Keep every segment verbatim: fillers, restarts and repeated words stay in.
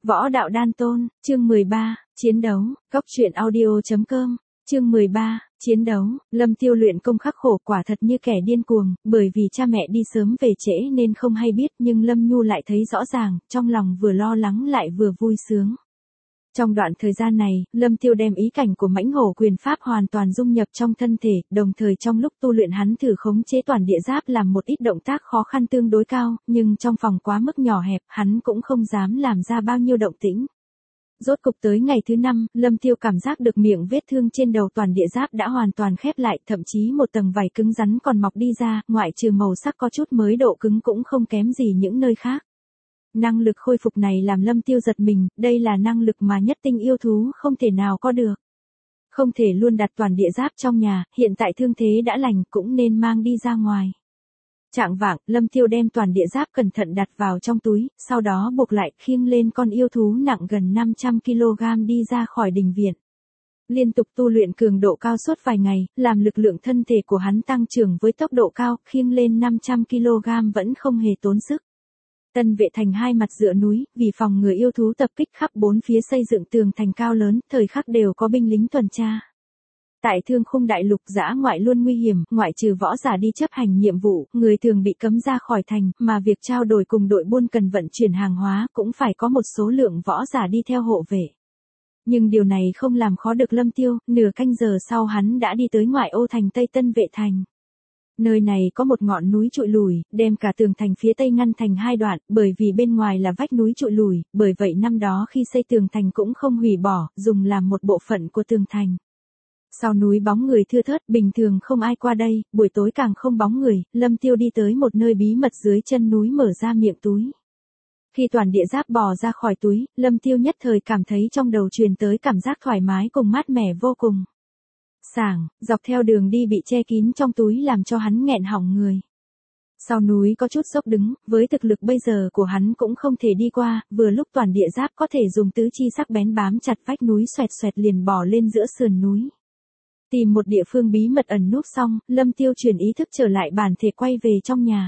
Võ đạo đan tôn, chương mười ba, chiến đấu, góc truyện audio chấm com, chương mười ba, chiến đấu, Lâm Tiêu luyện công khắc khổ quả thật như kẻ điên cuồng, bởi vì cha mẹ đi sớm về trễ nên không hay biết nhưng Lâm Nhu lại thấy rõ ràng, trong lòng vừa lo lắng lại vừa vui sướng. Trong đoạn thời gian này, Lâm Tiêu đem ý cảnh của mãnh hổ quyền pháp hoàn toàn dung nhập trong thân thể, đồng thời trong lúc tu luyện hắn thử khống chế toàn địa giáp làm một ít động tác khó khăn tương đối cao, nhưng trong phòng quá mức nhỏ hẹp, hắn cũng không dám làm ra bao nhiêu động tĩnh. Rốt cục tới ngày thứ năm, Lâm Tiêu cảm giác được miệng vết thương trên đầu toàn địa giáp đã hoàn toàn khép lại, thậm chí một tầng vảy cứng rắn còn mọc đi ra, ngoại trừ màu sắc có chút mới độ cứng cũng không kém gì những nơi khác. Năng lực khôi phục này làm Lâm Tiêu giật mình, đây là năng lực mà nhất tinh yêu thú không thể nào có được. Không thể luôn đặt toàn địa giáp trong nhà, hiện tại thương thế đã lành cũng nên mang đi ra ngoài. Trạng vạng, Lâm Tiêu đem toàn địa giáp cẩn thận đặt vào trong túi, sau đó buộc lại khiêng lên con yêu thú nặng gần năm trăm ki lô gam đi ra khỏi đình viện. Liên tục tu luyện cường độ cao suốt vài ngày, làm lực lượng thân thể của hắn tăng trưởng với tốc độ cao, khiêng lên năm trăm ki lô gam vẫn không hề tốn sức. Tân Vệ Thành hai mặt dựa núi, vì phòng ngừa yêu thú tập kích khắp bốn phía xây dựng tường thành cao lớn, thời khắc đều có binh lính tuần tra. Tại Thương Khung Đại Lục dã ngoại luôn nguy hiểm, ngoại trừ võ giả đi chấp hành nhiệm vụ, người thường bị cấm ra khỏi thành, mà việc trao đổi cùng đội buôn cần vận chuyển hàng hóa cũng phải có một số lượng võ giả đi theo hộ vệ. Nhưng điều này không làm khó được Lâm Tiêu, nửa canh giờ sau hắn đã đi tới ngoại ô thành Tây Tân Vệ Thành. Nơi này có một ngọn núi trụi lùi, đem cả tường thành phía tây ngăn thành hai đoạn, bởi vì bên ngoài là vách núi trụi lùi, bởi vậy năm đó khi xây tường thành cũng không hủy bỏ, dùng làm một bộ phận của tường thành. Sau núi bóng người thưa thớt, bình thường không ai qua đây, buổi tối càng không bóng người, Lâm Tiêu đi tới một nơi bí mật dưới chân núi mở ra miệng túi. Khi toàn địa giáp bò ra khỏi túi, Lâm Tiêu nhất thời cảm thấy trong đầu truyền tới cảm giác thoải mái cùng mát mẻ vô cùng. Sảng, dọc theo đường đi bị che kín trong túi làm cho hắn nghẹn họng người. Sau núi có chút dốc đứng, với thực lực bây giờ của hắn cũng không thể đi qua, vừa lúc toàn địa giáp có thể dùng tứ chi sắc bén bám chặt vách núi xoẹt xoẹt liền bò lên giữa sườn núi. Tìm một địa phương bí mật ẩn núp xong, Lâm Tiêu chuyển ý thức trở lại bản thể quay về trong nhà.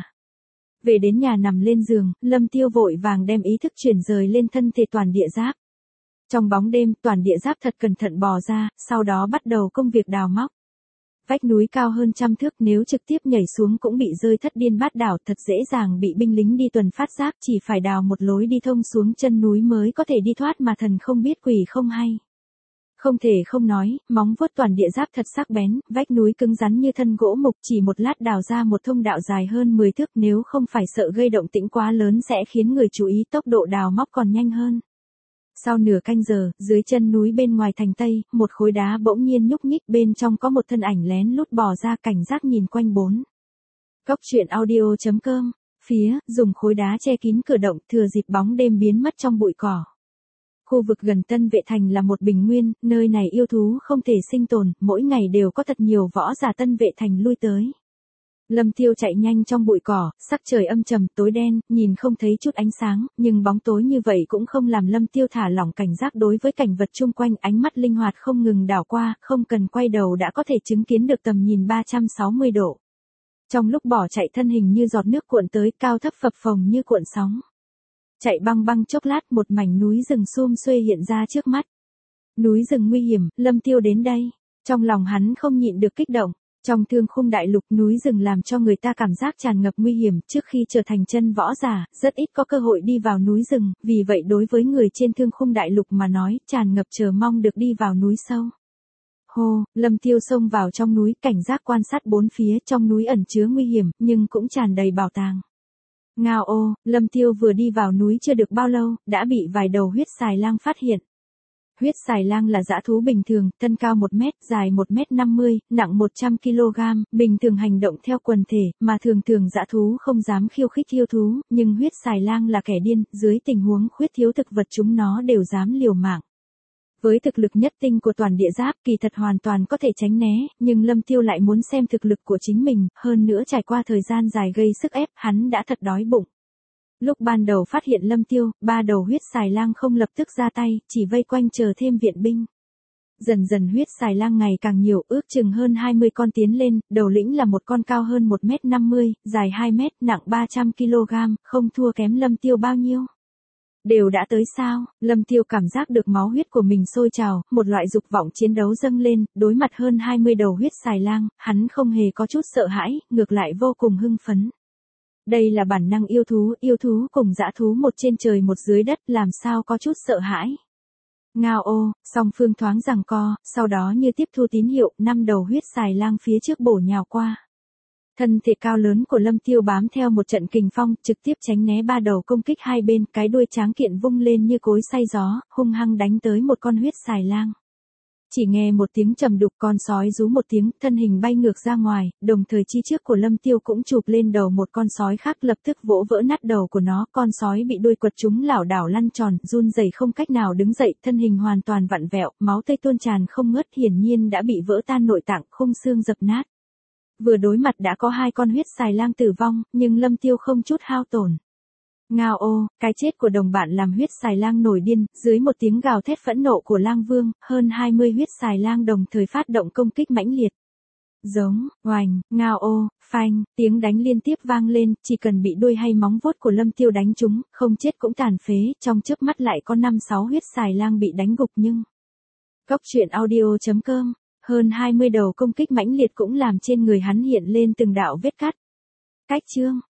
Về đến nhà nằm lên giường, Lâm Tiêu vội vàng đem ý thức chuyển rời lên thân thể toàn địa giáp. Trong bóng đêm, toàn địa giáp thật cẩn thận bò ra, sau đó bắt đầu công việc đào móc. Vách núi cao hơn trăm thước, nếu trực tiếp nhảy xuống cũng bị rơi thất điên bát đảo, thật dễ dàng bị binh lính đi tuần phát giác, chỉ phải đào một lối đi thông xuống chân núi mới có thể đi thoát mà thần không biết quỷ không hay. Không thể không nói, móng vuốt toàn địa giáp thật sắc bén, vách núi cứng rắn như thân gỗ mục, chỉ một lát đào ra một thông đạo dài hơn mười thước, nếu không phải sợ gây động tĩnh quá lớn sẽ khiến người chú ý, tốc độ đào móc còn nhanh hơn. Sau nửa canh giờ, dưới chân núi bên ngoài thành Tây, một khối đá bỗng nhiên nhúc nhích, bên trong có một thân ảnh lén lút bò ra, cảnh giác nhìn quanh bốn. Góc truyện audio chấm com, phía, dùng khối đá che kín cửa động, thừa dịp bóng đêm biến mất trong bụi cỏ. Khu vực gần Tân Vệ Thành là một bình nguyên, nơi này yêu thú không thể sinh tồn, mỗi ngày đều có thật nhiều võ giả Tân Vệ Thành lui tới. Lâm Tiêu chạy nhanh trong bụi cỏ, sắc trời âm trầm tối đen, nhìn không thấy chút ánh sáng, nhưng bóng tối như vậy cũng không làm Lâm Tiêu thả lỏng cảnh giác đối với cảnh vật chung quanh, ánh mắt linh hoạt không ngừng đảo qua, không cần quay đầu đã có thể chứng kiến được tầm nhìn ba trăm sáu mươi độ. Trong lúc bỏ chạy thân hình như giọt nước cuộn tới, cao thấp phập phồng như cuộn sóng. Chạy băng băng chốc lát, một mảnh núi rừng sum xuê hiện ra trước mắt. Núi rừng nguy hiểm, Lâm Tiêu đến đây. Trong lòng hắn không nhịn được kích động. Trong Thương Khung Đại Lục, núi rừng làm cho người ta cảm giác tràn ngập nguy hiểm, trước khi trở thành chân võ giả, rất ít có cơ hội đi vào núi rừng, vì vậy đối với người trên Thương Khung Đại Lục mà nói, tràn ngập chờ mong được đi vào núi sâu. Hô, Lâm Tiêu xông vào trong núi, cảnh giác quan sát bốn phía, trong núi ẩn chứa nguy hiểm, nhưng cũng tràn đầy bảo tàng. Ngao ô, Lâm Tiêu vừa đi vào núi chưa được bao lâu, đã bị vài đầu huyết xài lang phát hiện. Huyết xài lang là dã thú bình thường, thân cao một mét, dài một mét năm mươi, nặng một trăm ki lô gam, bình thường hành động theo quần thể, mà thường thường dã thú không dám khiêu khích yêu thú, nhưng huyết xài lang là kẻ điên, dưới tình huống khuyết thiếu thực vật chúng nó đều dám liều mạng. Với thực lực nhất tinh của toàn địa giáp, kỳ thật hoàn toàn có thể tránh né, nhưng Lâm Tiêu lại muốn xem thực lực của chính mình, hơn nữa trải qua thời gian dài gây sức ép, hắn đã thật đói bụng. Lúc ban đầu phát hiện Lâm Tiêu, ba đầu huyết xài lang không lập tức ra tay, chỉ vây quanh chờ thêm viện binh. Dần dần huyết xài lang ngày càng nhiều, ước chừng hơn hai mươi con tiến lên, đầu lĩnh là một con cao hơn một mét năm mươi, dài hai mét, nặng ba trăm ki lô gam, không thua kém Lâm Tiêu bao nhiêu. Đều đã tới sao? Lâm Tiêu cảm giác được máu huyết của mình sôi trào, một loại dục vọng chiến đấu dâng lên, đối mặt hơn hai mươi đầu huyết xài lang, hắn không hề có chút sợ hãi, ngược lại vô cùng hưng phấn. Đây là bản năng yêu thú, yêu thú cùng dã thú một trên trời một dưới đất, làm sao có chút sợ hãi. Ngao ô, song phương thoáng giằng co, sau đó như tiếp thu tín hiệu, năm đầu huyết xài lang phía trước bổ nhào qua. Thân thể cao lớn của Lâm Tiêu bám theo một trận kình phong, trực tiếp tránh né ba đầu công kích hai bên, cái đuôi tráng kiện vung lên như cối xay gió, hung hăng đánh tới một con huyết xài lang. Chỉ nghe một tiếng trầm đục, con sói rú một tiếng, thân hình bay ngược ra ngoài, đồng thời chi trước của Lâm Tiêu cũng chụp lên đầu một con sói khác, lập tức vỗ vỡ nát đầu của nó, con sói bị đuôi quật trúng lảo đảo lăn tròn, run rẩy không cách nào đứng dậy, thân hình hoàn toàn vặn vẹo, máu tươi tuôn tràn không ngớt, hiển nhiên đã bị vỡ tan nội tạng, khung xương dập nát. Vừa đối mặt đã có hai con huyết xài lang tử vong, nhưng Lâm Tiêu không chút hao tổn. Ngao ô, cái chết của đồng bạn làm huyết xài lang nổi điên, dưới một tiếng gào thét phẫn nộ của lang vương, hơn hai mươi huyết xài lang đồng thời phát động công kích mãnh liệt. Giống, oành, ngao ô, phanh, tiếng đánh liên tiếp vang lên, chỉ cần bị đuôi hay móng vuốt của Lâm Tiêu đánh trúng, không chết cũng tàn phế, trong chớp mắt lại có năm sáu huyết xài lang bị đánh gục nhưng. Cốc truyện audio chấm com, hơn hai mươi đầu công kích mãnh liệt cũng làm trên người hắn hiện lên từng đạo vết cắt. Cách chương